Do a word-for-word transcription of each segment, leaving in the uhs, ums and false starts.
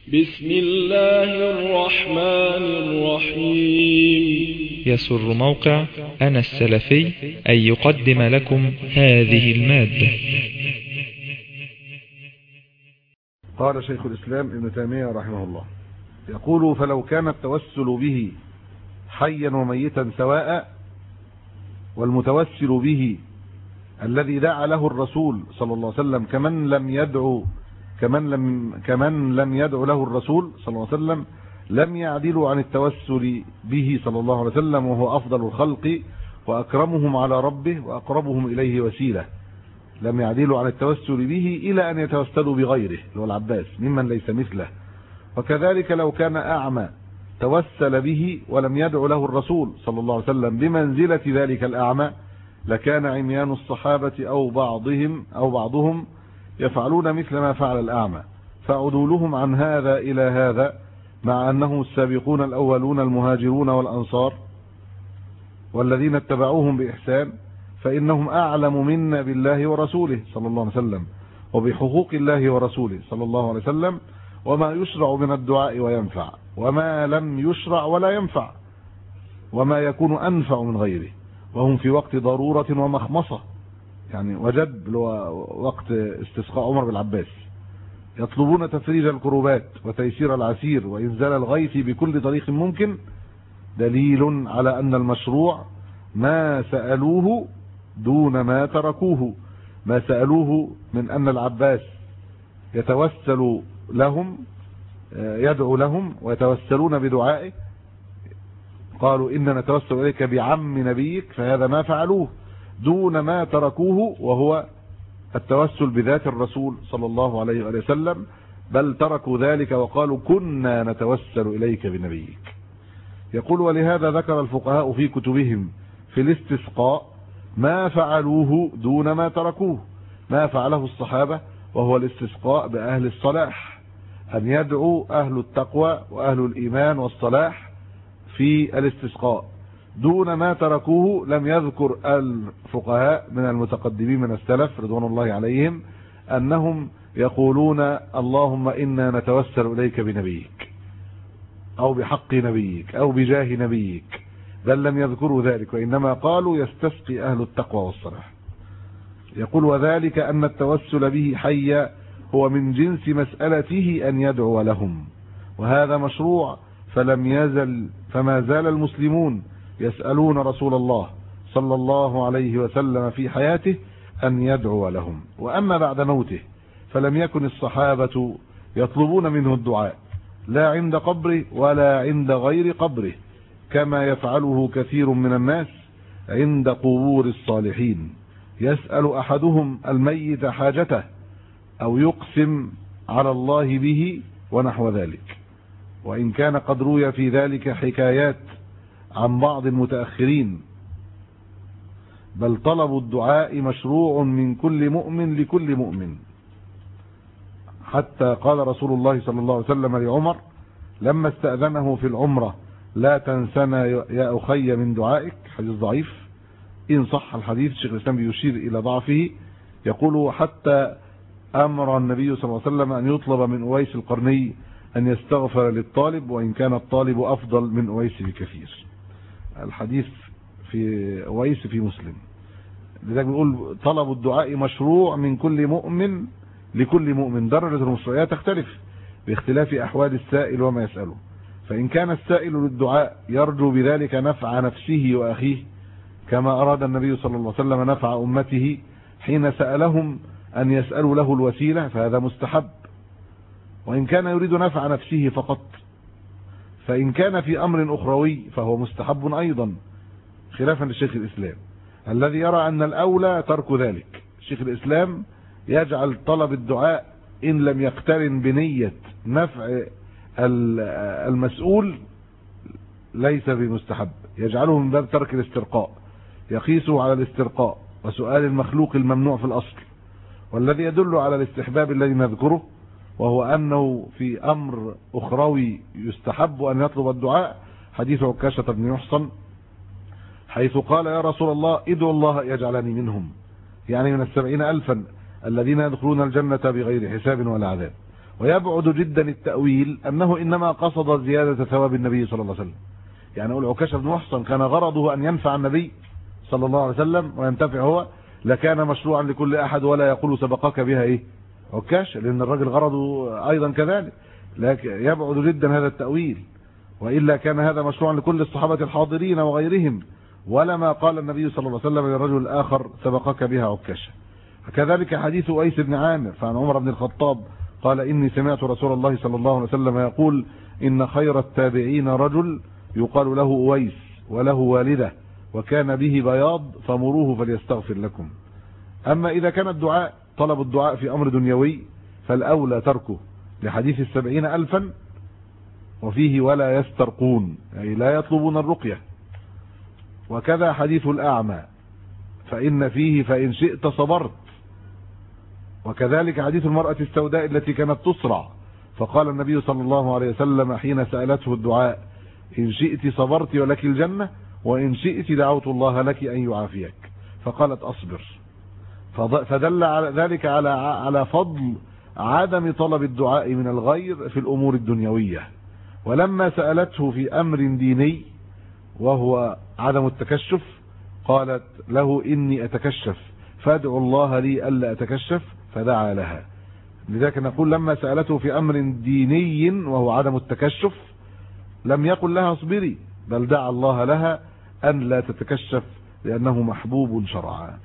بسم الله الرحمن الرحيم. يسر موقع أنا السلفي أن يقدم لكم هذه المادة. قال شيخ الإسلام ابن تيمية رحمه الله يقول: فلو كان التوسل به حيا وميتا سواء، والمتوسل به الذي دعا له الرسول صلى الله عليه وسلم كمن لم يدعو كمن لم كمن لم يدعو له الرسول صلى الله عليه وسلم لم يعدلوا عن التوسل به صلى الله عليه وسلم، وهو أفضل الخلق وأكرمهم على ربه وأقربهم إليه وسيلة. لم يعدلوا عن التوسل به إلى أن يتوسلوا بغيره اللي هو العباس ممن ليس مثله. وكذلك لو كان أعمى توسل به ولم يدعو له الرسول صلى الله عليه وسلم بمنزلة ذلك الأعمى، لكان عميان الصحابة أو بعضهم أو بعضهم يفعلون مثل ما فعل الأعمى، فعدولهم عن هذا إلى هذا مع أنهم السابقون الأولون المهاجرون والأنصار والذين اتبعوهم بإحسان، فإنهم أعلم منا بالله ورسوله صلى الله عليه وسلم وبحقوق الله ورسوله صلى الله عليه وسلم، وما يشرع من الدعاء وينفع، وما لم يشرع ولا ينفع، وما يكون أنفع من غيره، وهم في وقت ضرورة ومخمصة، يعني وجد وقت استسقاء عمر بالعباس، يطلبون تفريج الكروبات وتيسير العسير وإنزال الغيث بكل طريق ممكن، دليل على أن المشروع ما سألوه دون ما تركوه. ما سألوه من أن العباس يتوسل لهم يدعو لهم ويتوسلون بدعائه، قالوا إننا نتوسل إليك بعم نبيك، فهذا ما فعلوه دون ما تركوه، وهو التوسل بذات الرسول صلى الله عليه وآله وسلم، بل تركوا ذلك وقالوا كنا نتوسل إليك بنبيك. يقول: ولهذا ذكر الفقهاء في كتبهم في الاستسقاء ما فعلوه دون ما تركوه، ما فعله الصحابة، وهو الاستسقاء بأهل الصلاح، أن يدعو أهل التقوى وأهل الإيمان والصلاح في الاستسقاء دون ما تركوه. لم يذكر الفقهاء من المتقدمين من السلف رضوان الله عليهم أنهم يقولون اللهم إنا نتوسل إليك بنبيك أو بحق نبيك أو بجاه نبيك، بل لم يذكروا ذلك، وإنما قالوا يستسقي أهل التقوى والصلاح. يقول: وذلك أن التوسل به حيا هو من جنس مسألته أن يدعو لهم، وهذا مشروع، فلم يزل فما زال المسلمون يسألون رسول الله صلى الله عليه وسلم في حياته أن يدعو لهم. وأما بعد موته فلم يكن الصحابة يطلبون منه الدعاء لا عند قبره ولا عند غير قبره، كما يفعله كثير من الناس عند قبور الصالحين، يسأل أحدهم الميت حاجته أو يقسم على الله به ونحو ذلك. وإن كان قد روي في ذلك حكايات عن بعض المتأخرين، بل طلب الدعاء مشروع من كل مؤمن لكل مؤمن، حتى قال رسول الله صلى الله عليه وسلم لعمر لما استأذنه في العمرة: لا تنسنا يا أخي من دعائك. حديث ضعيف إن صح الحديث، الشيخ الإسلام بيشير إلى ضعفه، يقول: حتى أمر النبي صلى الله عليه وسلم أن يطلب من أويس القرني أن يستغفر للطالب، وإن كان الطالب أفضل من أويس بكثير. الحديث في أويس في مسلم. لذلك بيقول طلب الدعاء مشروع من كل مؤمن لكل مؤمن، درجة المشروعية تختلف باختلاف أحوال السائل وما يسأله. فإن كان السائل للدعاء يرجو بذلك نفع نفسه وأخيه، كما أراد النبي صلى الله عليه وسلم نفع أمته حين سألهم أن يسألوا له الوسيلة، فهذا مستحب. وإن كان يريد نفع نفسه فقط، فإن كان في أمر أخروي فهو مستحب أيضا، خلافا للشيخ الإسلام الذي يرى أن الأولى ترك ذلك. شيخ الإسلام يجعل طلب الدعاء إن لم يقترن بنية نفع المسؤول ليس بمستحب، يجعله من باب ترك الاسترقاء، يقيسه على الاسترقاء وسؤال المخلوق الممنوع في الأصل. والذي يدل على الاستحباب الذي نذكره، وهو أنه في أمر أخروي يستحب أن يطلب الدعاء، حديث عكاشة بن محصن حيث قال: يا رسول الله ادعو الله يجعلني منهم، يعني من السبعين ألفا الذين يدخلون الجنة بغير حساب ولا عذاب. ويبعد جدا التأويل أنه إنما قصد زيادة ثواب النبي صلى الله عليه وسلم. يعني أقول عكاشة بن محصن كان غرضه أن ينفع النبي صلى الله عليه وسلم وينتفع هو، لكان مشروعا لكل أحد ولا يقول سبقك بها إيه عكاشة، لأن الرجل غرضه أيضا كذلك. لكن يبعد جدا هذا التأويل، وإلا كان هذا مشروعا لكل الصحابة الحاضرين وغيرهم، ولما قال النبي صلى الله عليه وسلم للرجل الآخر سبقك بها عكاشة. كذلك حديث أويس بن عامر فعن عمر بن الخطاب قال إني سمعت رسول الله صلى الله عليه وسلم يقول إن خير التابعين رجل يقال له أويس وله والدة وكان به بياض فمروه فليستغفر لكم. أما إذا كان الدعاء طلب الدعاء في أمر دنيوي فالأولى تركه لحديث السبعين ألفا وفيه ولا يسترقون، أي لا يطلبون الرقية. وكذا حديث الأعمى فإن فيه فإن شئت صبرت. وكذلك حديث المرأة السوداء التي كانت تصرع فقال النبي صلى الله عليه وسلم حين سألته الدعاء إن شئت صبرت ولك الجنة وإن شئت دعوت الله لك أن يعافيك، فقالت أصبر. فدل على ذلك على على فضل عدم طلب الدعاء من الغير في الأمور الدنيوية. ولما سألته في أمر ديني وهو عدم التكشف قالت له إني أتكشف فادعو الله لي ألا أتكشف، فدعا لها. لذلك نقول لما سألته في أمر ديني وهو عدم التكشف لم يقل لها اصبري، بل دعا الله لها أن لا تتكشف لأنه محبوب شرعا.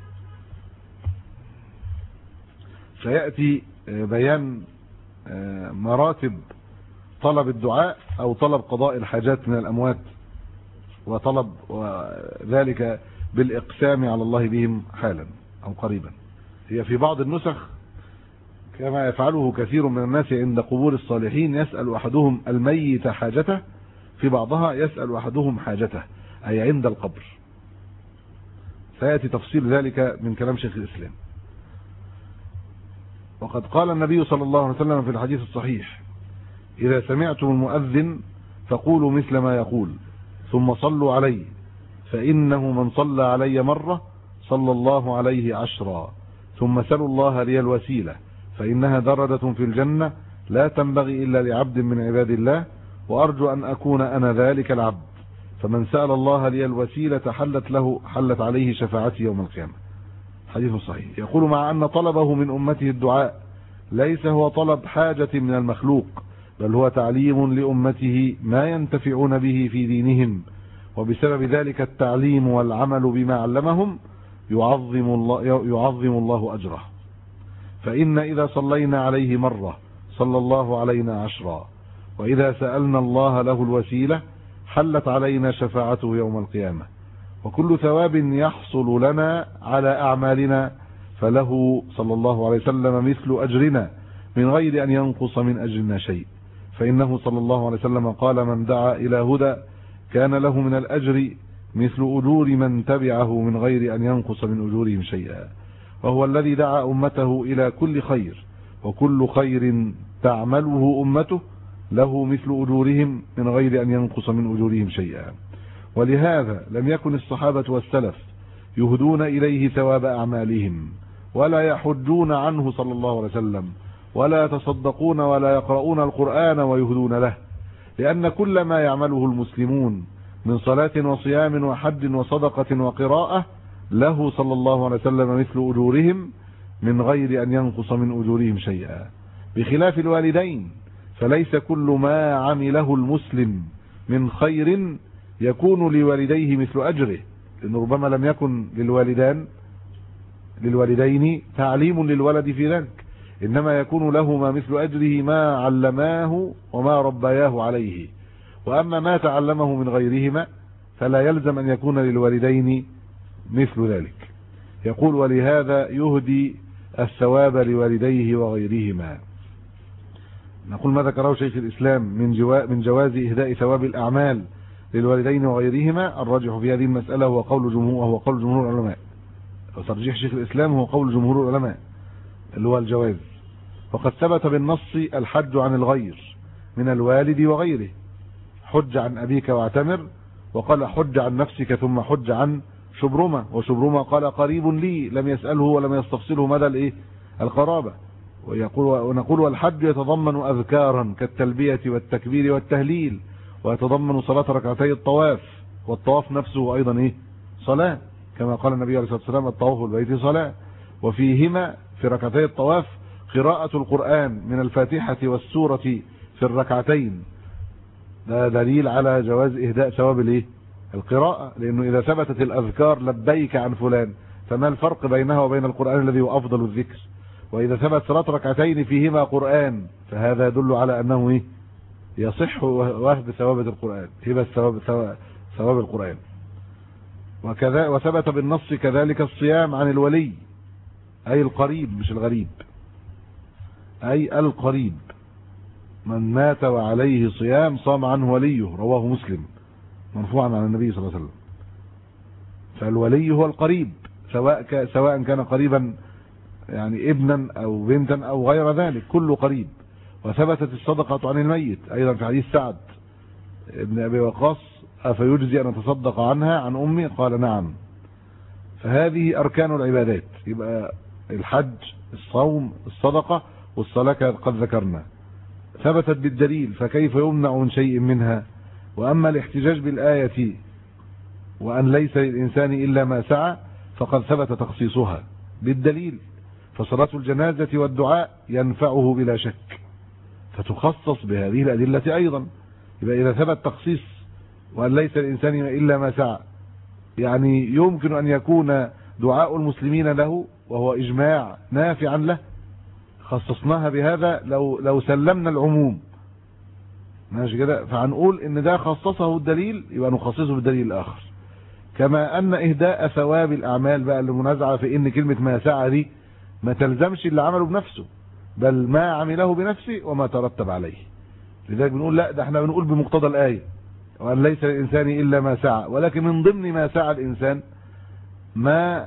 سيأتي بيان مراتب طلب الدعاء أو طلب قضاء الحاجات من الأموات، وطلب ذلك بالإقسام على الله بهم حالا أو قريبا. هي في بعض النسخ كما يفعله كثير من الناس عند قبور الصالحين يسأل أحدهم الميت حاجته، في بعضها يسأل أحدهم حاجته أي عند القبر. سيأتي تفصيل ذلك من كلام شيخ الإسلام. وقد قال النبي صلى الله عليه وسلم في الحديث الصحيح إذا سمعتم المؤذن فقولوا مثل ما يقول ثم صلوا عليه فإنه من صلى علي مرة صلى الله عليه عشرا ثم سلوا الله لي الوسيلة فإنها درجة في الجنة لا تنبغي إلا لعبد من عباد الله وأرجو أن أكون أنا ذلك العبد، فمن سأل الله لي الوسيلة حلت له حلت عليه شفاعتي يوم القيامة. حديث صحيح. يقول مع أن طلبه من أمته الدعاء ليس هو طلب حاجة من المخلوق، بل هو تعليم لأمته ما ينتفعون به في دينهم، وبسبب ذلك التعليم والعمل بما علمهم يعظم الله, يعظم الله أجره. فإن إذا صلينا عليه مرة صلى الله علينا عشرا، وإذا سألنا الله له الوسيلة حلت علينا شفاعته يوم القيامة. وكل ثواب يحصل لنا على أعمالنا فله صلى الله عليه وسلم مثل أجرنا من غير أن ينقص من أجرنا شيء، فإنه صلى الله عليه وسلم قال من دعا إلى هدى كان له من الأجر مثل أجور من تبعه من غير أن ينقص من أجورهم شيئا، وهو الذي دعا أمته إلى كل خير، وكل خير تعمله أمته له مثل أجورهم من غير أن ينقص من أجورهم شيئا. ولهذا لم يكن الصحابة والسلف يهدون إليه ثواب أعمالهم ولا يحجون عنه صلى الله عليه وسلم ولا يتصدقون ولا يقرؤون القرآن ويهدون له، لأن كل ما يعمله المسلمون من صلاة وصيام وحج وصدقة وقراءة له صلى الله عليه وسلم مثل أجورهم من غير أن ينقص من أجورهم شيئا، بخلاف الوالدين فليس كل ما عمله المسلم من خير يكون لوالديه مثل أجره، لأن ربما لم يكن للوالدان للوالدين تعليم للولد في ذلك، إنما يكون لهما مثل أجره ما علماه وما ربياه عليه. وأما ما تعلمه من غيرهما فلا يلزم أن يكون للوالدين مثل ذلك. يقول ولهذا يهدي الثواب لوالديه وغيرهما. نقول ما ذكره شيخ الإسلام من جوا من جواز إهداء ثواب الأعمال للوالدين وغيرهما. الراجح في هذه المسألة هو قول جمهور وهو قول جمهور العلماء، وترجيح شيخ الإسلام هو قول جمهور العلماء اللي هو الجواز. وقد ثبت بالنص الحج عن الغير من الوالد وغيره، حج عن أبيك واعتمر، وقال حج عن نفسك ثم حج عن شبرمة، وشبرمة قال قريب لي لم يسأله ولم يستفصله مدى الايه القرابة. ويقول ونقول والحج يتضمن أذكارا كالتلبية والتكبير والتهليل، ويتضمن صلاة ركعتي الطواف، والطواف نفسه أيضا إيه؟ صلاة، كما قال النبي عليه الصلاة والسلام الطواف بالبيت صلاة. وفيهما في ركعتي الطواف قراءة القرآن من الفاتحة والسورة في الركعتين، ده دليل على جواز إهداء ثواب الايه؟ القراءة، لأنه إذا ثبتت الأذكار لبيك عن فلان فما الفرق بينها وبين القرآن الذي هو أفضل الذكر؟ وإذا ثبت صلاة ركعتين فيهما قرآن فهذا يدل على أنه إيه؟ يصح وهب ثواب القرآن، هبة ثواب ثواب القرآن. وكذا وثبت بالنص كذلك الصيام عن الولي، أي القريب مش الغريب، أي القريب، من مات وعليه صيام صام عنه وليه، رواه مسلم مرفوعا عن النبي صلى الله عليه وسلم. فالولي هو القريب، سواء سواء كان قريبا يعني ابنا أو بنتا أو غير ذلك، كله قريب. وثبتت الصدقة عن الميت أيضا في حديث سعد ابن أبي وقاص: أفيجزي أن أتصدق عنها عن أمي؟ قال نعم. فهذه أركان العبادات، يبقى الحج، الصوم، الصدقة، والصلاة قد ذكرنا، ثبتت بالدليل، فكيف يمنع من شيء منها؟ وأما الاحتجاج بالآية وأن ليس للإنسان إلا ما سعى فقد ثبت تخصيصها بالدليل، فصلاة الجنازة والدعاء ينفعه بلا شك، فتخصص بهذه الأدلة أيضا. يبقى إذا ثبت تخصيص وأن ليس للإنسان إلا ما سعى، يعني يمكن أن يكون دعاء المسلمين له وهو إجماع نافعا له، خصصناها بهذا لو لو سلمنا العموم، ماشي كده، فهنقول ان ده خصصه الدليل يبقى نخصصه بالدليل الآخر. كما أن إهداء ثواب الأعمال بقى المنازعة في إن كلمة ما سعى دي ما تلزمش اللي عمله بنفسه، بل ما عمله بنفسه وما ترتب عليه. لذلك بنقول لا، ده احنا بنقول بمقتضى الآية وأن ليس للإنسان إلا ما سعى، ولكن من ضمن ما سعى الإنسان ما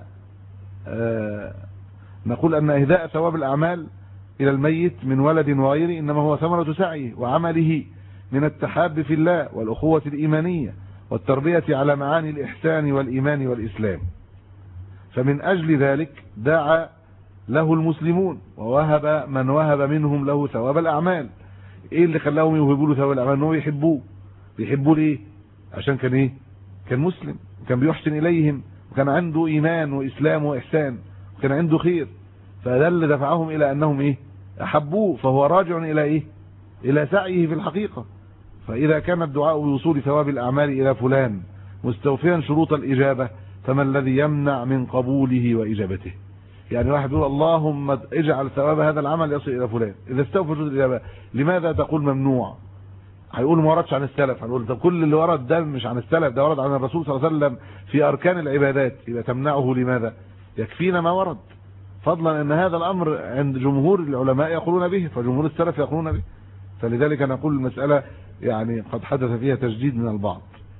آه نقول أن إهداء ثواب الأعمال إلى الميت من ولد وغيره إنما هو ثمرة سعيه وعمله من التحاب في الله والأخوة الإيمانية والتربية على معاني الإحسان والإيمان والإسلام. فمن أجل ذلك دعا له المسلمون ووهب من وهب منهم له ثواب الأعمال. إيه اللي خلاهم يوهبوا له ثواب الأعمال؟ أنه يحبوه. بيحبوه ليه؟ عشان كان إيه؟ كان مسلم وكان بيحسن إليهم وكان عنده إيمان وإسلام وإحسان وكان عنده خير، فده اللي دفعهم إلى أنهم إيه؟ أحبوه، فهو راجع إلى إيه؟ إلى سعيه في الحقيقة. فإذا كان الدعاء بوصول ثواب الأعمال إلى فلان مستوفيا شروط الإجابة، فما الذي يمنع من قبوله وإجابته؟ يعني واحد يقول اللهم اجعل ثواب هذا العمل يصل إلى فلان، إذا استوفى شروط الإجابة لماذا تقول ممنوع؟ هيقول ما وردش عن السلف، هنقول طب كل اللي ورد ده مش عن السلف، ده ورد عن الرسول صلى الله عليه وسلم في أركان العبادات، يبقى تمنعه لماذا؟ يكفينا ما ورد، فضلا ان هذا الامر عند جمهور العلماء يقولون به، فجمهور السلف يقولون به. فلذلك نقول المسألة يعني قد حدث فيها تجديد من البعض.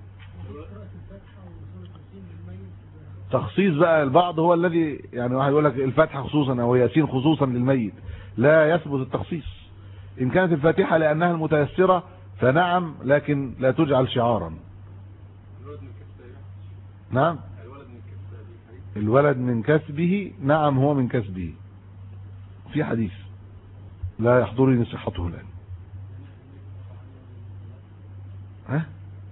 تخصيص بقى البعض هو الذي يعني واحد يقول لك الفاتحة خصوصا او ياسين خصوصا للميت، لا يثبت التخصيص. ان كانت الفاتحة لانها المتيسرة فنعم، لكن لا تجعل شعارا. نعم الولد من كسبه، نعم هو من كسبه، في حديث لا يحضرني صحته الآن. ها؟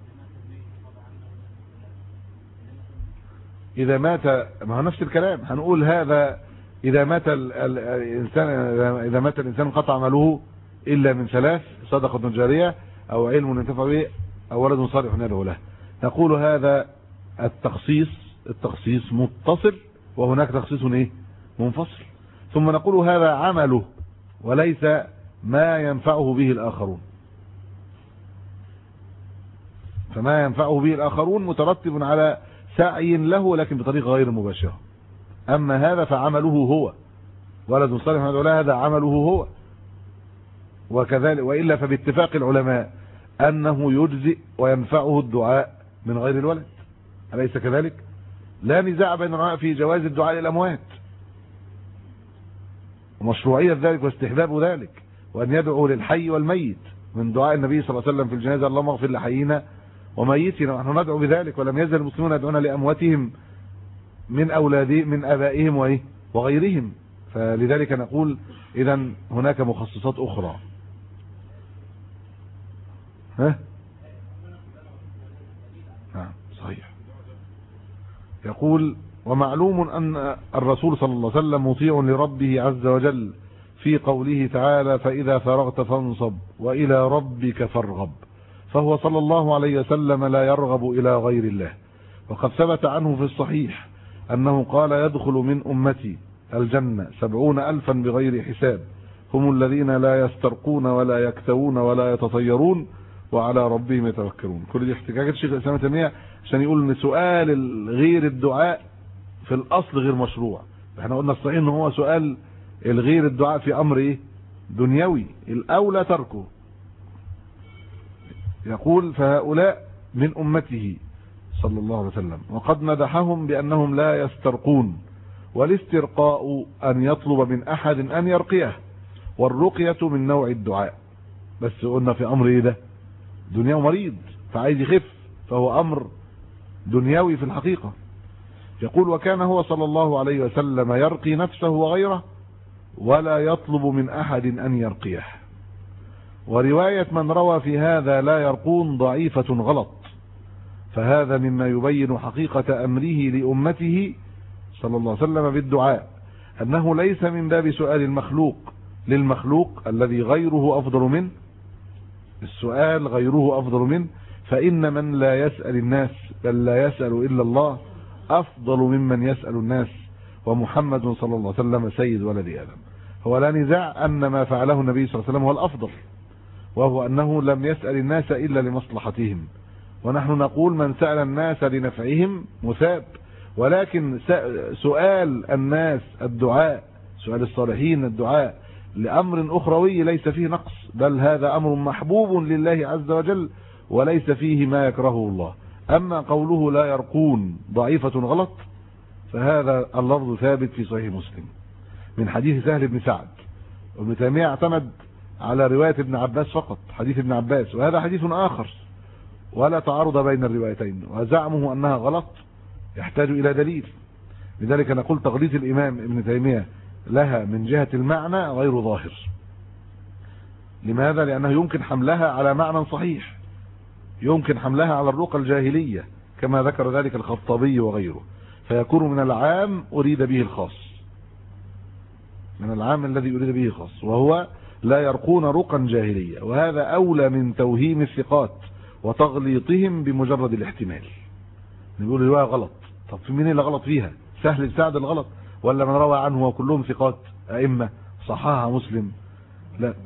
إذا مات، ما هو نفس الكلام، هنقول هذا إذا مات الإنسان إذا مات الإنسان قطع عمله إلا من ثلاث: صدقة جارية أو علم ينتفع به أو ولد صالح يدعو له. نقول هذا التخصيص التخصيص متصل، وهناك تخصيص ايه؟ منفصل. ثم نقول هذا عمله وليس ما ينفعه به الآخرون، فما ينفعه به الآخرون مترتب على سعي له لكن بطريقة غير مباشرة. أما هذا فعمله هو، ولد صالح يدعو له، هذا عمله هو. وكذلك وإلا فباتفاق العلماء أنه يجزئ وينفعه الدعاء من غير الولد، أليس كذلك؟ لا نزاع بين العلماء في جواز الدعاء للأموات ومشروعية ذلك واستحباب ذلك، وأن يدعو للحي والميت من دعاء النبي صلى الله عليه وسلم في الجنازة: اللهم اغفر لحينا وميتنا. ونحن ندعو بذلك، ولم يزل المسلمون يدعون لأمواتهم من أولادهم من آبائهم وغيرهم. فلذلك نقول إذن هناك مخصصات أخرى. ها؟ نعم صحيح. يقول ومعلوم أن الرسول صلى الله عليه وسلم مطيع لربه عز وجل في قوله تعالى فإذا فرغت فانصب وإلى ربك فارغب، فهو صلى الله عليه وسلم لا يرغب إلى غير الله. وقد ثبت عنه في الصحيح أنه قال يدخل من أمتي الجنة سبعون ألفا بغير حساب، هم الذين لا يسترقون ولا يكتوون ولا يتطيرون وعلى ربهم يتوكلون. كل دي احتجاجات الشيخ الإسلام ابن تيمية عشان يقول ان سؤال غير الدعاء في الأصل غير مشروع. احنا قلنا الصحيح ان هو سؤال الغير الدعاء في أمر ايه دنيوي الأولى تركه. يقول فهؤلاء من أمته صلى الله عليه وسلم، وقد مدحهم بأنهم لا يسترقون، والاسترقاء أن يطلب من أحد أن يرقيه، والرقية من نوع الدعاء. بس قلنا في أمر ايه ده دنيا مريض فعايز يخف، فهو أمر دنيوي في الحقيقة. يقول وكان هو صلى الله عليه وسلم يرقي نفسه وغيره ولا يطلب من أحد أن يرقيه. ورواية من روى في هذا لا يرقون ضعيفة غلط، فهذا مما يبين حقيقة أمره لأمته صلى الله عليه وسلم بالدعاء، أنه ليس من باب سؤال المخلوق للمخلوق الذي غيره أفضل منه، السؤال غيره أفضل منه، فإن من لا يسأل الناس بل لا يسأل إلا الله أفضل ممن يسأل الناس، ومحمد صلى الله عليه وسلم سيد ولد آدم. هو لا نزاع أن ما فعله النبي صلى الله عليه وسلم هو الأفضل، وهو أنه لم يسأل الناس إلا لمصلحتهم، ونحن نقول من سأل الناس لنفعهم مثاب، ولكن سؤال الناس الدعاء، سؤال الصالحين الدعاء لأمر أخروي ليس فيه نقص، بل هذا أمر محبوب لله عز وجل وليس فيه ما يكرهه الله. أما قوله لا يرقون ضعيفة غلط، فهذا اللفظ ثابت في صحيح مسلم من حديث سهل بن سعد. وابن تيمية اعتمد على رواية ابن عباس فقط، حديث ابن عباس، وهذا حديث آخر ولا تعارض بين الروايتين، وزعمه أنها غلط يحتاج إلى دليل. لذلك نقول تغليط الإمام ابن تيمية لها من جهة المعنى غير ظاهر. لماذا؟ لأنه يمكن حملها على معنى صحيح، يمكن حملها على الرقى الجاهلية كما ذكر ذلك الخطابي وغيره، فيكون من العام أريد به الخاص، من العام الذي أريد به الخاص، وهو لا يرقون رقا جاهلية، وهذا أولى من توهيم الثقات وتغليطهم بمجرد الاحتمال. نقول الرواية غلط، طب في مين اللي غلط فيها؟ سهل بسعد الغلط ولا من روى عنه وكلهم ثقات أئمة صححها مسلم؟ لا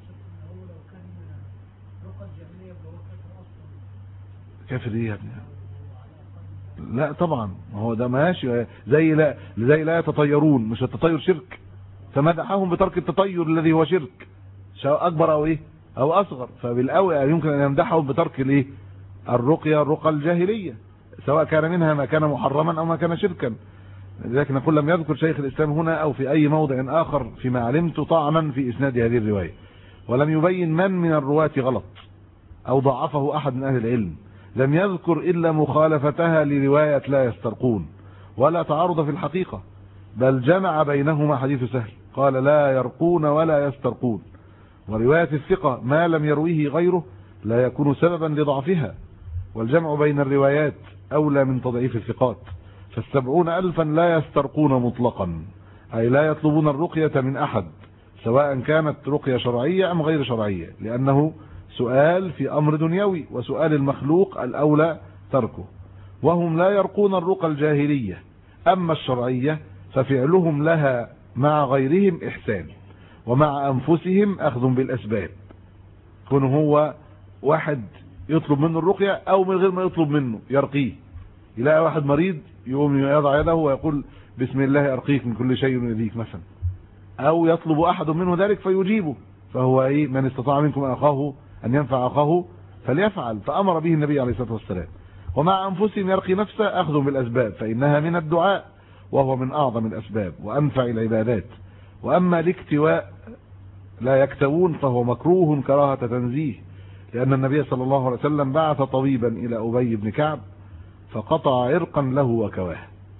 كافر ايه يا ابني؟ لا طبعا، هو ده ماشي زي لا زي لا يتطيرون، مش التطير شرك، فمدحهم بترك التطير الذي هو شرك سواء اكبر او ايه او اصغر، فبالاول يمكن ان يمدحهم بترك الايه الرقيه الرقى الجاهليه سواء كان منها ما كان محرما او ما كان شركا. لذلك نقول لم يذكر شيخ الاسلام هنا او في اي موضع اخر فيما علمت طعنا في اسناد هذه الروايه، ولم يبين من من الرواة غلط او ضعفه احد من اهل العلم، لم يذكر إلا مخالفتها لرواية لا يسترقون ولا تعارض في الحقيقة، بل جمع بينهما حديث سهل قال لا يرقون ولا يسترقون، ورواية الثقة ما لم يرويه غيره لا يكون سببا لضعفها، والجمع بين الروايات أولى من تضعيف الثقات. فالسبعون ألفا لا يسترقون مطلقا، أي لا يطلبون الرقية من أحد سواء كانت رقية شرعية أم غير شرعية، لأنه سؤال في أمر دنيوي، وسؤال المخلوق الأولى تركه. وهم لا يرقون الرقى الجاهلية، أما الشرعية ففعلهم لها مع غيرهم إحسان، ومع أنفسهم أخذ بالأسباب. كون هو واحد يطلب منه الرقية أو من غير ما يطلب منه يرقيه، يلاقي واحد مريض يقوم يضع يده ويقول بسم الله أرقيك من كل شيء يؤذيك مثلا، أو يطلب أحد منه ذلك فيجيبه، فهو إيه من استطاع منكم أخاه أن ينفع أخاه فليفعل، فأمر به النبي عليه الصلاة والسلام. ومع أنفسهم يرقي نفسه أخذ بالأسباب، فإنها من الدعاء وهو من أعظم الأسباب وأنفع العبادات. وأما الاكتواء لا يكتوون فهو مكروه كراهة تنزيه، لأن النبي صلى الله عليه وسلم بعث طبيبا إلى أبي بن كعب فقطع عرقا له وكواه،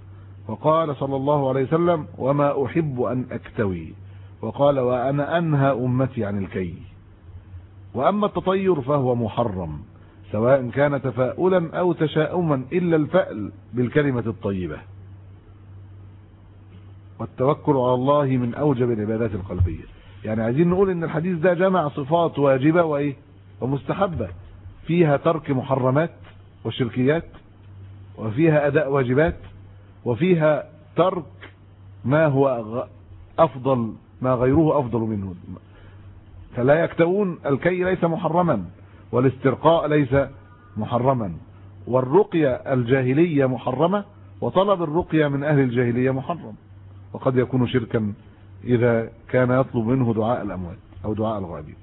وقال صلى الله عليه وسلم وما أحب أن أكتوي، وقال وأنا أنهى أمتي عن الكي. وأما التطير فهو محرم سواء كان تفاؤلا أو تشاؤما إلا الفأل بالكلمة الطيبة. والتوكل على الله من أوجب العبادات القلبية. يعني عايزين نقول إن الحديث ده جمع صفات واجبة وإيه ومستحبة، فيها ترك محرمات وشركيات، وفيها أداء واجبات، وفيها ترك ما هو أفضل ما غيره أفضل منه. فلا يكتوون، الكي ليس محرما، والاسترقاء ليس محرما، والرقية الجاهلية محرمة، وطلب الرقية من أهل الجاهلية محرم، وقد يكون شركا إذا كان يطلب منه دعاء الأموات أو دعاء الغائبين.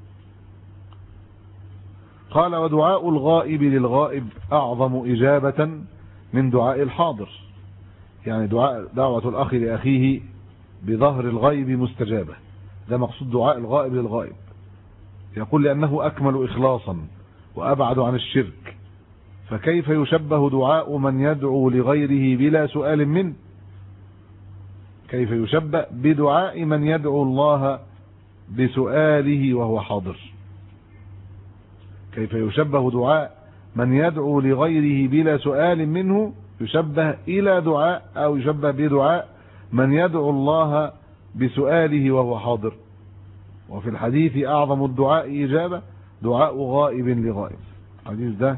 قال ودعاء الغائب للغائب أعظم إجابة من دعاء الحاضر. يعني دعاء دعوة الأخ لأخيه بظهر الغيب مستجابة، ده مقصود دعاء الغائب للغائب. يقول لأنه أكمل إخلاصا وأبعد عن الشرك، فكيف يشبه دعاء من يدعو لغيره بلا سؤال منه؟ كيف يشبه بدعاء من يدعو الله بسؤاله وهو حاضر؟ كيف يشبه دعاء من يدعو لغيره بلا سؤال منه؟ يشبه إلى دعاء أو يشبه بدعاء من يدعو الله بسؤاله وهو حاضر. وفي الحديث أعظم الدعاء إجابة دعاء غائب لغائب. الحديث ده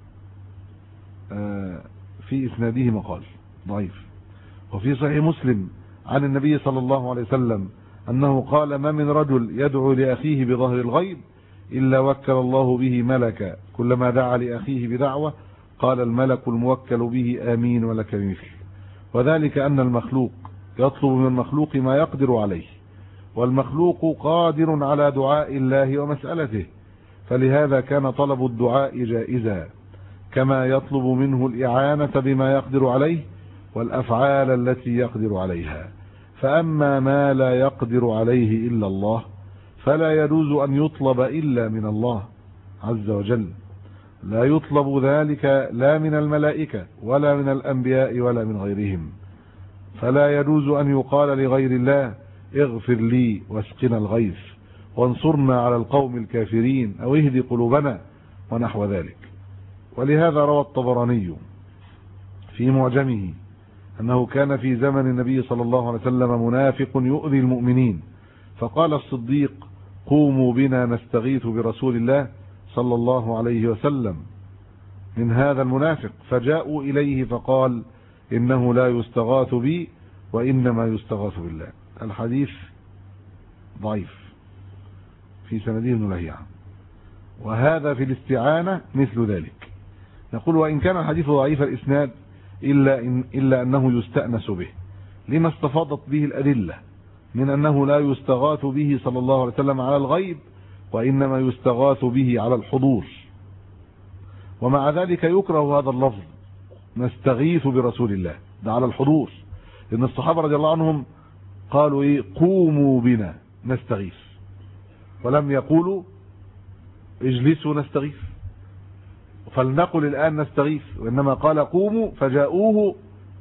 في إسناده مقال ضعيف. وفي صحيح مسلم عن النبي صلى الله عليه وسلم أنه قال ما من رجل يدعو لأخيه بظهر الغيب إلا وكل الله به ملكا كلما دعا لأخيه بدعوة قال الملك الموكل به آمين ولك بمثل. وذلك أن المخلوق يطلب من المخلوق ما يقدر عليه، والمخلوق قادر على دعاء الله ومسألته، فلهذا كان طلب الدعاء جائزا، كما يطلب منه الإعانة بما يقدر عليه والأفعال التي يقدر عليها. فأما ما لا يقدر عليه إلا الله فلا يجوز أن يطلب إلا من الله عز وجل، لا يطلب ذلك لا من الملائكة ولا من الأنبياء ولا من غيرهم. فلا يجوز أن يقال لغير الله اغفر لي واسقنا الغيث وانصرنا على القوم الكافرين أو اهدي قلوبنا ونحو ذلك. ولهذا روى الطبراني في معجمه أنه كان في زمن النبي صلى الله عليه وسلم منافق يؤذي المؤمنين، فقال الصديق قوموا بنا نستغيث برسول الله صلى الله عليه وسلم من هذا المنافق، فجاءوا إليه فقال إنه لا يستغاث بي وإنما يستغاث بالله. الحديث ضعيف في سنده ابن لهيعة، وهذا في الاستعانة مثل ذلك. نقول وإن كان الحديث ضعيف الإسناد إلا, إن إلا أنه يستأنس به، لما استفاضت به الأدلة من أنه لا يستغاث به صلى الله عليه وسلم على الغيب وإنما يستغاث به على الحضور. ومع ذلك يكره هذا اللفظ نستغيث برسول الله، ده على الحضور، لأن الصحابة رضي الله عنهم قالوا إيه قوموا بنا نستغيث، ولم يقولوا اجلسوا نستغيث فلنقل الآن نستغيث، وإنما قال قوموا فجاءوه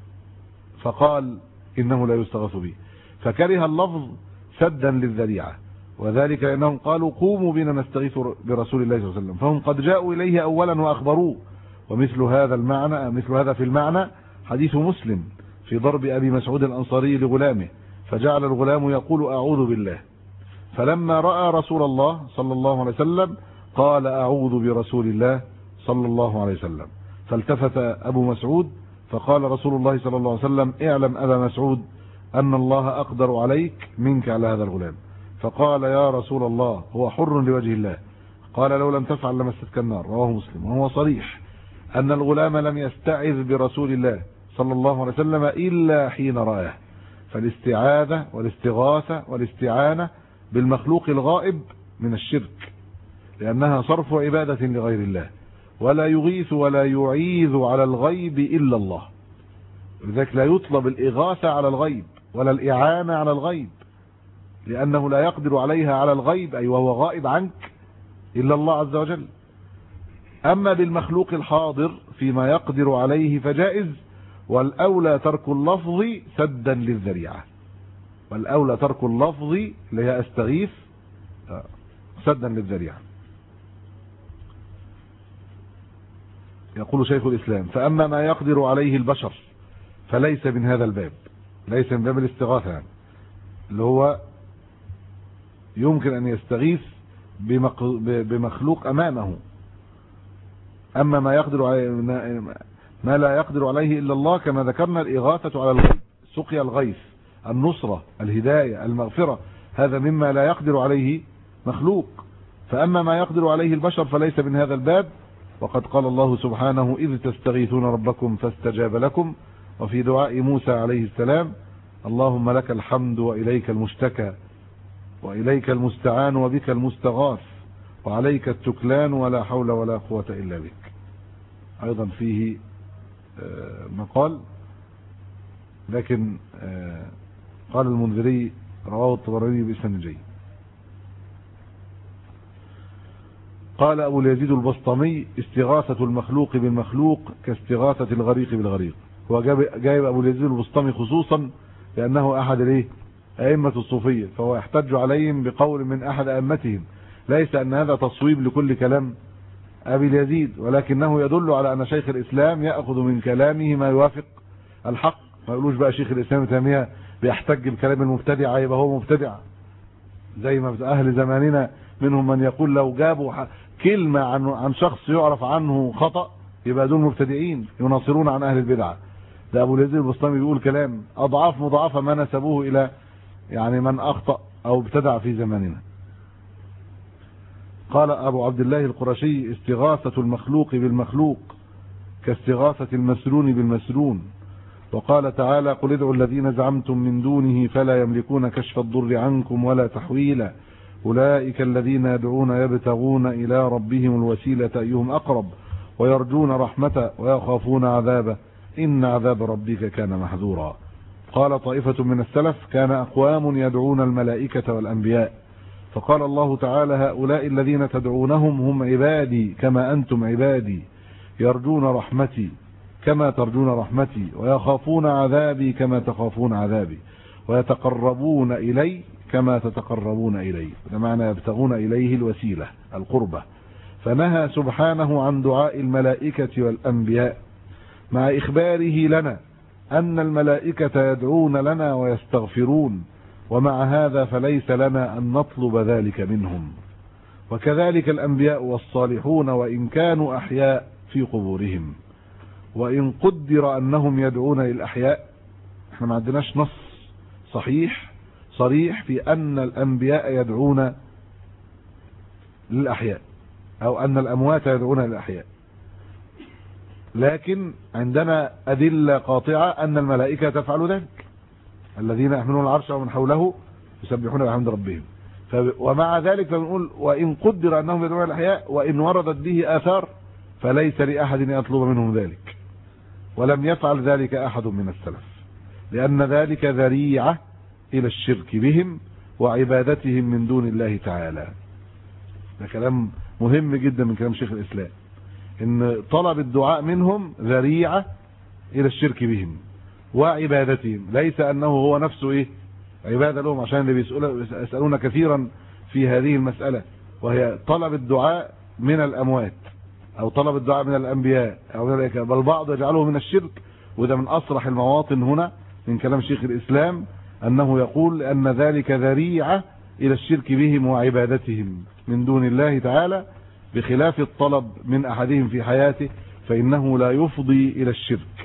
فقال إنه لا يستغاث به، فكره اللفظ سدا للذريعة، وذلك لأنهم قالوا قوموا بنا نستغيث برسول الله صلى الله عليه وسلم، فهم قد جاءوا إليه أولا وأخبروه. ومثل هذا المعنى مثل هذا في المعنى حديث مسلم في ضرب أبي مسعود الأنصاري لغلامه، فجعل الغلام يقول أعوذ بالله، فلما رأى رسول الله صلى الله عليه وسلم قال أعوذ برسول الله صلى الله عليه وسلم، فالتفت أبو مسعود فقال رسول الله صلى الله عليه وسلم اعلم أبا مسعود أن الله أقدر عليك منك على هذا الغلام. فقال يا رسول الله هو حر لوجه الله، قال لو لم تفعل لمستك النار، رواه مسلم. وهو صريح أن الغلام لم يستعذ برسول الله صلى الله عليه وسلم إلا حين رآه. فالاستعاذة والاستغاثة والاستعانة بالمخلوق الغائب من الشرك، لأنها صرف عبادة لغير الله، ولا يغيث ولا يعيذ على الغيب إلا الله. لذلك لا يطلب الإغاثة على الغيب ولا الإعانة على الغيب، لأنه لا يقدر عليها على الغيب أي وهو غائب عنك إلا الله عز وجل. أما بالمخلوق الحاضر فيما يقدر عليه فجائز، والأولى ترك اللفظ سدا للذريعة. والأولى ترك اللفظ اللي هي استغيث سدا للذريعة. يقول شيخ الإسلام: فأما ما يقدر عليه البشر فليس من هذا الباب، ليس من باب الاستغاثة، يعني اللي هو يمكن أن يستغيث بمخلوق أمامه. أما ما يقدر عليه ما لا يقدر عليه إلا الله، كما ذكرنا الإغاثة على الغيث، سقيا الغيث، النصرة، الهداية، المغفرة، هذا مما لا يقدر عليه مخلوق. فأما ما يقدر عليه البشر فليس من هذا الباب. وقد قال الله سبحانه: إذ تستغيثون ربكم فاستجاب لكم. وفي دعاء موسى عليه السلام: اللهم لك الحمد وإليك المشتكى وإليك المستعان وبك المستغاث وعليك التكلان ولا حول ولا قوة إلا بك. أيضا فيه مقال، لكن قال المنذري رواه الطبراني بإسناد جيد. قال أبو اليزيد البسطامي: استغاثة المخلوق بالمخلوق كاستغاثة الغريق بالغريق. هو جايب أبو اليزيد البسطامي خصوصا لأنه أحد الايه أئمة الصوفية، فهو يحتج عليهم بقول من أحد أئمتهم. ليس أن هذا تصويب لكل كلام أبي اليزيد، ولكنه يدل على أن شيخ الإسلام يأخذ من كلامه ما يوافق الحق. ما يقولوش بقى شيخ الإسلام تيمية بيحتج بكلام المبتدع يبقى هو مبتدع، زي ما أهل زماننا منهم من يقول لو جابوا كلمة عن عن شخص يعرف عنه خطأ يبقى دول مبتدعين يناصرون عن أهل البدعة. ده أبو اليزيد البسطامي بيقول كلام أضعاف مضاعفة ما نسبوه إلى يعني من أخطأ أو ابتدع في زماننا. قال أبو عبد الله القرشي: استغاثة المخلوق بالمخلوق كاستغاثة المسرون بالمسرون. وقال تعالى: قل ادعوا الذين زعمتم من دونه فلا يملكون كشف الضر عنكم ولا تحويلا أولئك الذين يدعون يبتغون إلى ربهم الوسيلة أيهم أقرب ويرجون رحمته ويخافون عذابه إن عذاب ربك كان محذورا. قال طائفة من السلف: كان أقوام يدعون الملائكة والأنبياء، فقال الله تعالى: هؤلاء الذين تدعونهم هم عبادي كما أنتم عبادي، يرجون رحمتي كما ترجون رحمتي ويخافون عذابي كما تخافون عذابي ويتقربون إلي كما تتقربون إلي. بمعنى يبتغون إليه الوسيلة القربة. فنهى سبحانه عن دعاء الملائكة والأنبياء مع إخباره لنا أن الملائكة يدعون لنا ويستغفرون، ومع هذا فليس لنا أن نطلب ذلك منهم. وكذلك الأنبياء والصالحون وإن كانوا أحياء في قبورهم، وإن قدر أنهم يدعون للأحياء. احنا ما عندناش نص صحيح صريح في أن الأنبياء يدعون للأحياء أو أن الأموات يدعون للأحياء، لكن عندنا أدلة قاطعة أن الملائكة تفعل ذلك، الذين يحملون العرش ومن حوله يسبحون بحمد ربهم. ومع ذلك فبنقول وإن قدر أنهم يدعون للأحياء وإن وردت به آثار فليس لأحد أن يطلب منهم ذلك، ولم يفعل ذلك أحد من السلف، لأن ذلك ذريعة إلى الشرك بهم وعبادتهم من دون الله تعالى. ده كلام مهم جدا من كلام شيخ الإسلام، إن طلب الدعاء منهم ذريعة إلى الشرك بهم وعبادتهم، ليس أنه هو نفسه إيه عبادة لهم، عشان اللي بيسألون كثيرا في هذه المسألة، وهي طلب الدعاء من الأموات أو طلب الدعاء من الأنبياء أو من ذلك، بل بعض يجعله من الشرك. وده من أصرح المواطن هنا من كلام شيخ الإسلام، أنه يقول أن ذلك ذريعة إلى الشرك بهم وعبادتهم من دون الله تعالى، بخلاف الطلب من أحدهم في حياته فإنه لا يفضي إلى الشرك.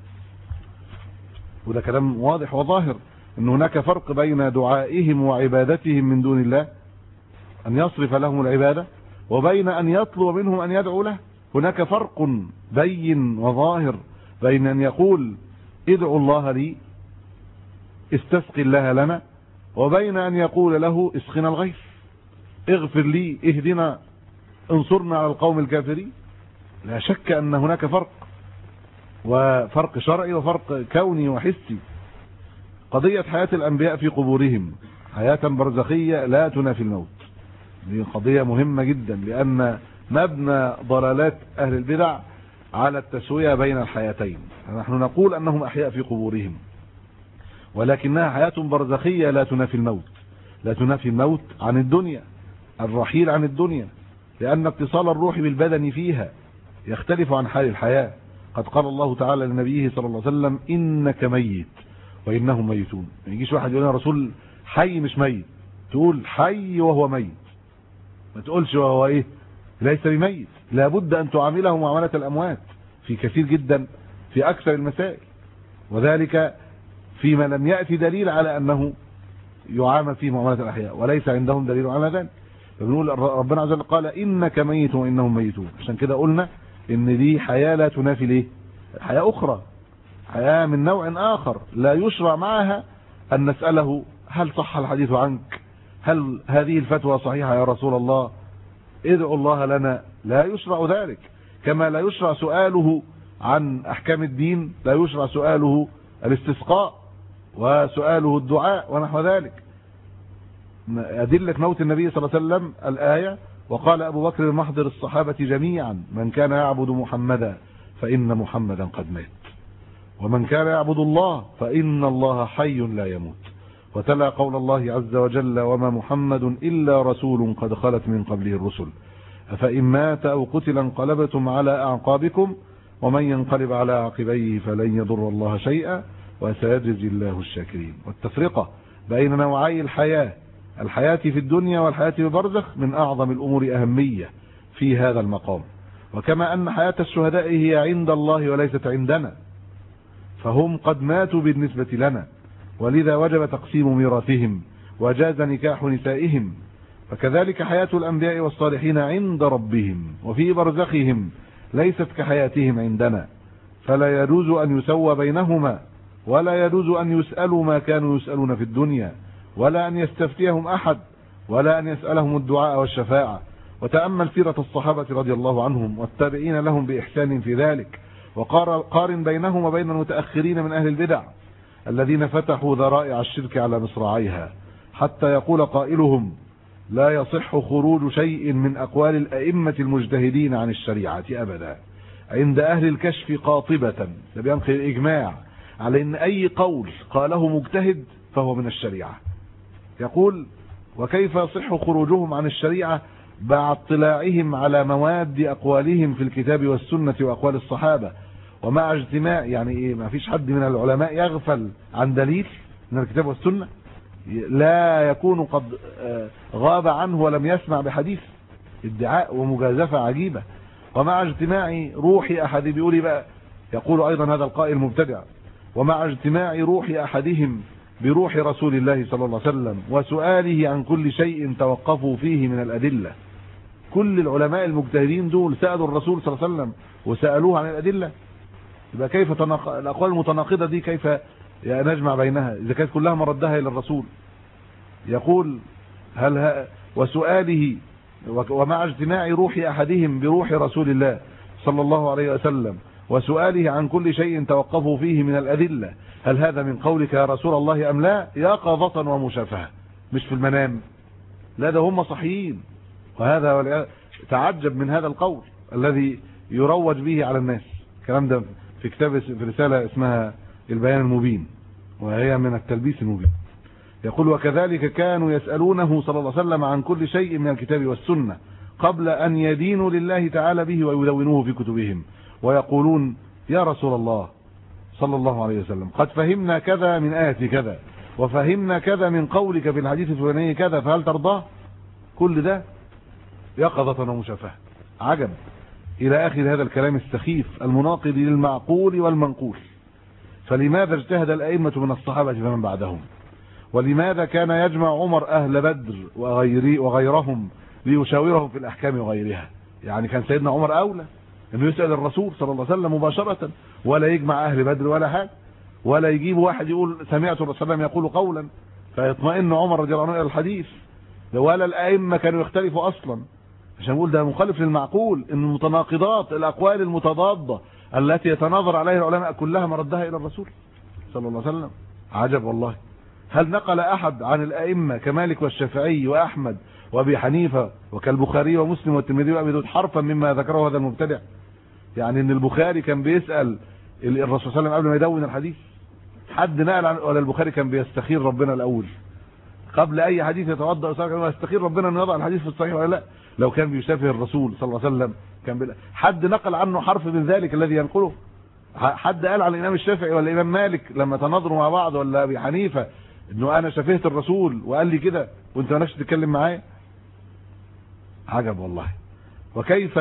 وده كلام واضح وظاهر أن هناك فرق بين دعائهم وعبادتهم من دون الله، أن يصرف لهم العبادة، وبين أن يطلب منهم أن يدعو له. هناك فرق بين وظاهر بين أن يقول ادعوا الله لي استسقي الله لنا، وبين أن يقول له اسقنا الغيث، اغفر لي، اهدنا، انصرنا على القوم الكافرين. لا شك أن هناك فرق، وفرق شرعي وفرق كوني وحسي. قضية حياة الأنبياء في قبورهم حياة برزخية لا تنافي الموت، دي قضية مهمة جدا، لأن مبنى ضلالات أهل البدع على التسوية بين الحياتين. نحن نقول أنهم أحياء في قبورهم، ولكنها حياة برزخية لا تنافي الموت، لا تنافي الموت عن الدنيا، الرحيل عن الدنيا، لأن اتصال الروح بالبدن فيها يختلف عن حال الحياة. قد قال الله تعالى لنبيه صلى الله عليه وسلم إنك ميت وإنهم ميتون. ما يجيش واحد يقول يا رسول حي مش ميت، تقول حي وهو ميت، ما تقولش وهو ايه ليس بميت. لابد أن تعامله معاملة الأموات في كثير جدا في أكثر المسائل، وذلك فيما لم يأتي دليل على أنه يعامل فيه معاملة الأحياء، وليس عندهم دليل على ذلك. فبنقول ربنا عز وجل قال إنك ميت وإنهم ميتون. عشان كده قلنا إن دي حياة لا تنافي ليه حياة أخرى، حياة من نوع آخر لا يشرع معها أن نسأله هل صح الحديث عنك، هل هذه الفتوى صحيحة يا رسول الله، ادعو الله لنا. لا يشرع ذلك، كما لا يشرع سؤاله عن أحكام الدين، لا يشرع سؤاله الاستسقاء وسؤاله الدعاء ونحو ذلك. أدلة موت النبي صلى الله عليه وسلم الآية: وقال أبو بكر محضر الصحابة جميعا من كان يعبد محمدا فإن محمدا قد مات، ومن كان يعبد الله فإن الله حي لا يموت. وتلا قول الله عز وجل: وما محمد إلا رسول قد خلت من قبله الرسل أفإن مات أو قتل انقلبتم على أعقابكم ومن ينقلب على عقبيه فلن يضر الله شيئا وسيجزي الله الشاكرين. والتفرقة بين نوعي الحياة، الحياة في الدنيا والحياة في البرزخ، من أعظم الأمور أهمية في هذا المقام. وكما أن حياة الشهداء هي عند الله وليست عندنا، فهم قد ماتوا بالنسبة لنا، ولذا وجب تقسيم ميراثهم وجاز نكاح نسائهم. فكذلك حياة الأنبياء والصالحين عند ربهم وفي برزخهم ليست كحياتهم عندنا، فلا يجوز أن يسوى بينهما، ولا يجوز أن يسألوا ما كانوا يسألون في الدنيا، ولا أن يستفتيهم أحد، ولا أن يسألهم الدعاء والشفاعة. وتأمل سيرة الصحابة رضي الله عنهم والتابعين لهم بإحسان في ذلك، وقارن بينهم وبين المتأخرين من أهل البدع الذين فتحوا ذرائع الشرك على مصراعيها، حتى يقول قائلهم: لا يصح خروج شيء من أقوال الأئمة المجتهدين عن الشريعة أبدا عند أهل الكشف قاطبة. ده بينقل الإجماع على أن أي قول قاله مجتهد فهو من الشريعة. يقول: وكيف يصح خروجهم عن الشريعة بعد اطلاعهم على مواد أقوالهم في الكتاب والسنة وأقوال الصحابة، ومع اجتماع، يعني إيه، ما فيش حد من العلماء يغفل عن دليل من الكتاب والسنة، لا يكون قد غاب عنه ولم يسمع بحديث. ادعاء ومجازفة عجيبة. ومع اجتماع روح أحد، بيقول بقى، يقول أيضا هذا القائل مبتدع: ومع اجتماع روح أحدهم بروح رسول الله صلى الله عليه وسلم وسؤاله عن كل شيء توقفوا فيه من الأدلة. كل العلماء المجتهدين دول سألوا الرسول صلى الله عليه وسلم وسألوه عن الأدلة. يبقى كيف تناق... الأقوال المتناقضة دي كيف نجمع بينها إذا كانت كلها مردها إلى الرسول؟ يقول: هل ها... وسؤاله ومع اجتماع روح أحدهم بروح رسول الله صلى الله عليه وسلم وسؤاله عن كل شيء توقفوا فيه من الأدلة، هل هذا من قولك يا رسول الله أم لا؟ يقظة ومشافهة، مش في المنام. لا، ده هم صحيين. وهذا تعجب من هذا القول الذي يروج به على الناس. الكلام ده في كتاب، في رسالة اسمها البيان المبين، وهي من التلبيس المبين. يقول: وكذلك كانوا يسألونه صلى الله عليه وسلم عن كل شيء من الكتاب والسنة قبل أن يدينوا لله تعالى به ويدونوه في كتبهم، ويقولون: يا رسول الله صلى الله عليه وسلم، قد فهمنا كذا من آية كذا، وفهمنا كذا من قولك في الحديث الفلاني كذا، فهل ترضاه؟ كل ده يقظة ومشافهة. عجب إلى آخر هذا الكلام السخيف المناقض للمعقول والمنقول. فلماذا اجتهد الأئمة من الصحابة فمن بعدهم؟ ولماذا كان يجمع عمر أهل بدر وغيري وغيرهم ليشاورهم في الأحكام وغيرها؟ يعني كان سيدنا عمر أولى انه يسأل الرسول صلى الله عليه وسلم مباشرة، ولا يجمع أهل بدر ولا حاجة، ولا يجيب واحد يقول سمعت الرسول صلى الله عليه وسلم يقول قولا فيطمئن عمر رضي الله عنه إلى الحديث. ولا الأئمة كانوا يختلفوا أصلا، عشان نقول ده مخالف للمعقول. ان المتناقضات، الأقوال المتضادة التي يتناظر عليها العلماء كلها مردها إلى الرسول صلى الله عليه وسلم. عجب والله. هل نقل أحد عن الأئمة كمالك والشافعي وأحمد وأبي حنيفة وكالبخاري ومسلم والترمذي وأبي داود حرفا مما ذكره هذا المبتدع؟ يعني ان البخاري كان بيسأل الرسول صلى الله عليه وسلم قبل ما يدون الحديث؟ حد نقل عن ولا البخاري كان بيستخير ربنا الاول قبل اي حديث يتوضا ويصلي يستخير ربنا انه يضع الحديث في الصحيح ولا لا؟ لو كان بيشافه الرسول صلى الله عليه وسلم كان بي... حد نقل عنه حرف من ذلك الذي ينقله؟ حد قال عن الامام الشافعي ولا الامام مالك لما تناظروا مع بعض ولا ابي حنيفه انه انا شفهت الرسول وقال لي كده وانت مالكش تتكلم معايا؟ عجب والله. وكيف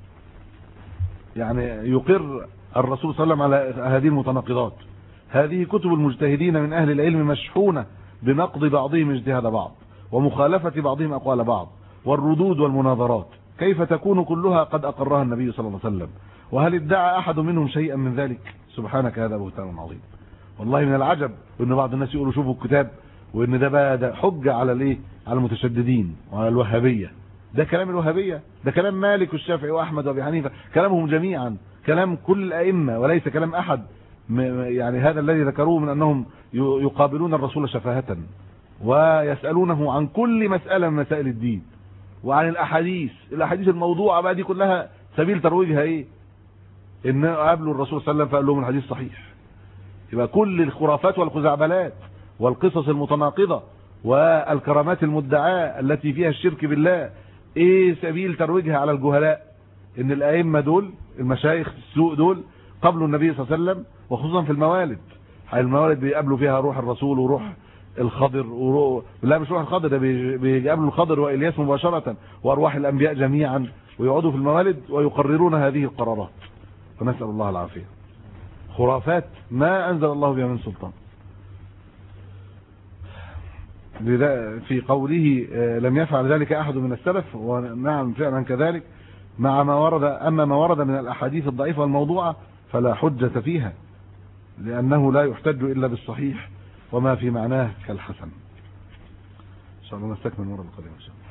يعني يقر الرسول صلى الله عليه وسلم على هذه المتناقضات؟ هذه كتب المجتهدين من اهل العلم مشحونه بنقض بعضهم اجتهاد بعض ومخالفه بعضهم اقوال بعض والردود والمناظرات، كيف تكون كلها قد اقرها النبي صلى الله عليه وسلم؟ وهل ادعى احد منهم شيئا من ذلك؟ سبحانك هذا بهتان عظيم. والله من العجب ان بعض الناس يقولوا شوفوا الكتاب وان ده بقى ده حجه على الايه؟ على المتشددين وعلى الوهابيه. ده كلام الوهابيه، ده كلام مالك والشافعي واحمد وابي حنيفه، كلامهم جميعا، كلام كل الائمه وليس كلام احد. يعني هذا الذي ذكروه من انهم يقابلون الرسول شفاهه ويسالونه عن كل مساله من مسائل الدين وعن الاحاديث الاحاديث الموضوعه بقى دي كلها سبيل ترويجها ايه؟ ان قابلوا الرسول صلى الله عليه وسلم فقال لهم الحديث صحيح. يبقى كل الخرافات والخزعبلات والقصص المتناقضه والكرامات المدعاه التي فيها الشرك بالله ايه سبيل ترويجها على الجهلاء؟ ان الائمه دول المشايخ السوء دول قبلوا النبي صلى الله عليه وسلم، وخصوصا في الموالد. الموالد بيقابلوا فيها روح الرسول وروح الخضر وروح لا مش روح الخضر، ده بيقابلوا الخضر والياس مباشره وارواح الانبياء جميعا، ويقعدوا في الموالد ويقررون هذه القرارات، ونسال الله العافيه. خرافات ما انزل الله بها من سلطان. في قوله لم يفعل ذلك احد من السلف، ونعم فعلا كذلك، مع ما ورد. اما ما ورد من الاحاديث الضعيفه والموضوعه فلا حجه فيها، لانه لا يحتج الا بالصحيح وما في معناه كالحسن. ان شاء الله نستكمل المره القادمه ان شاء الله.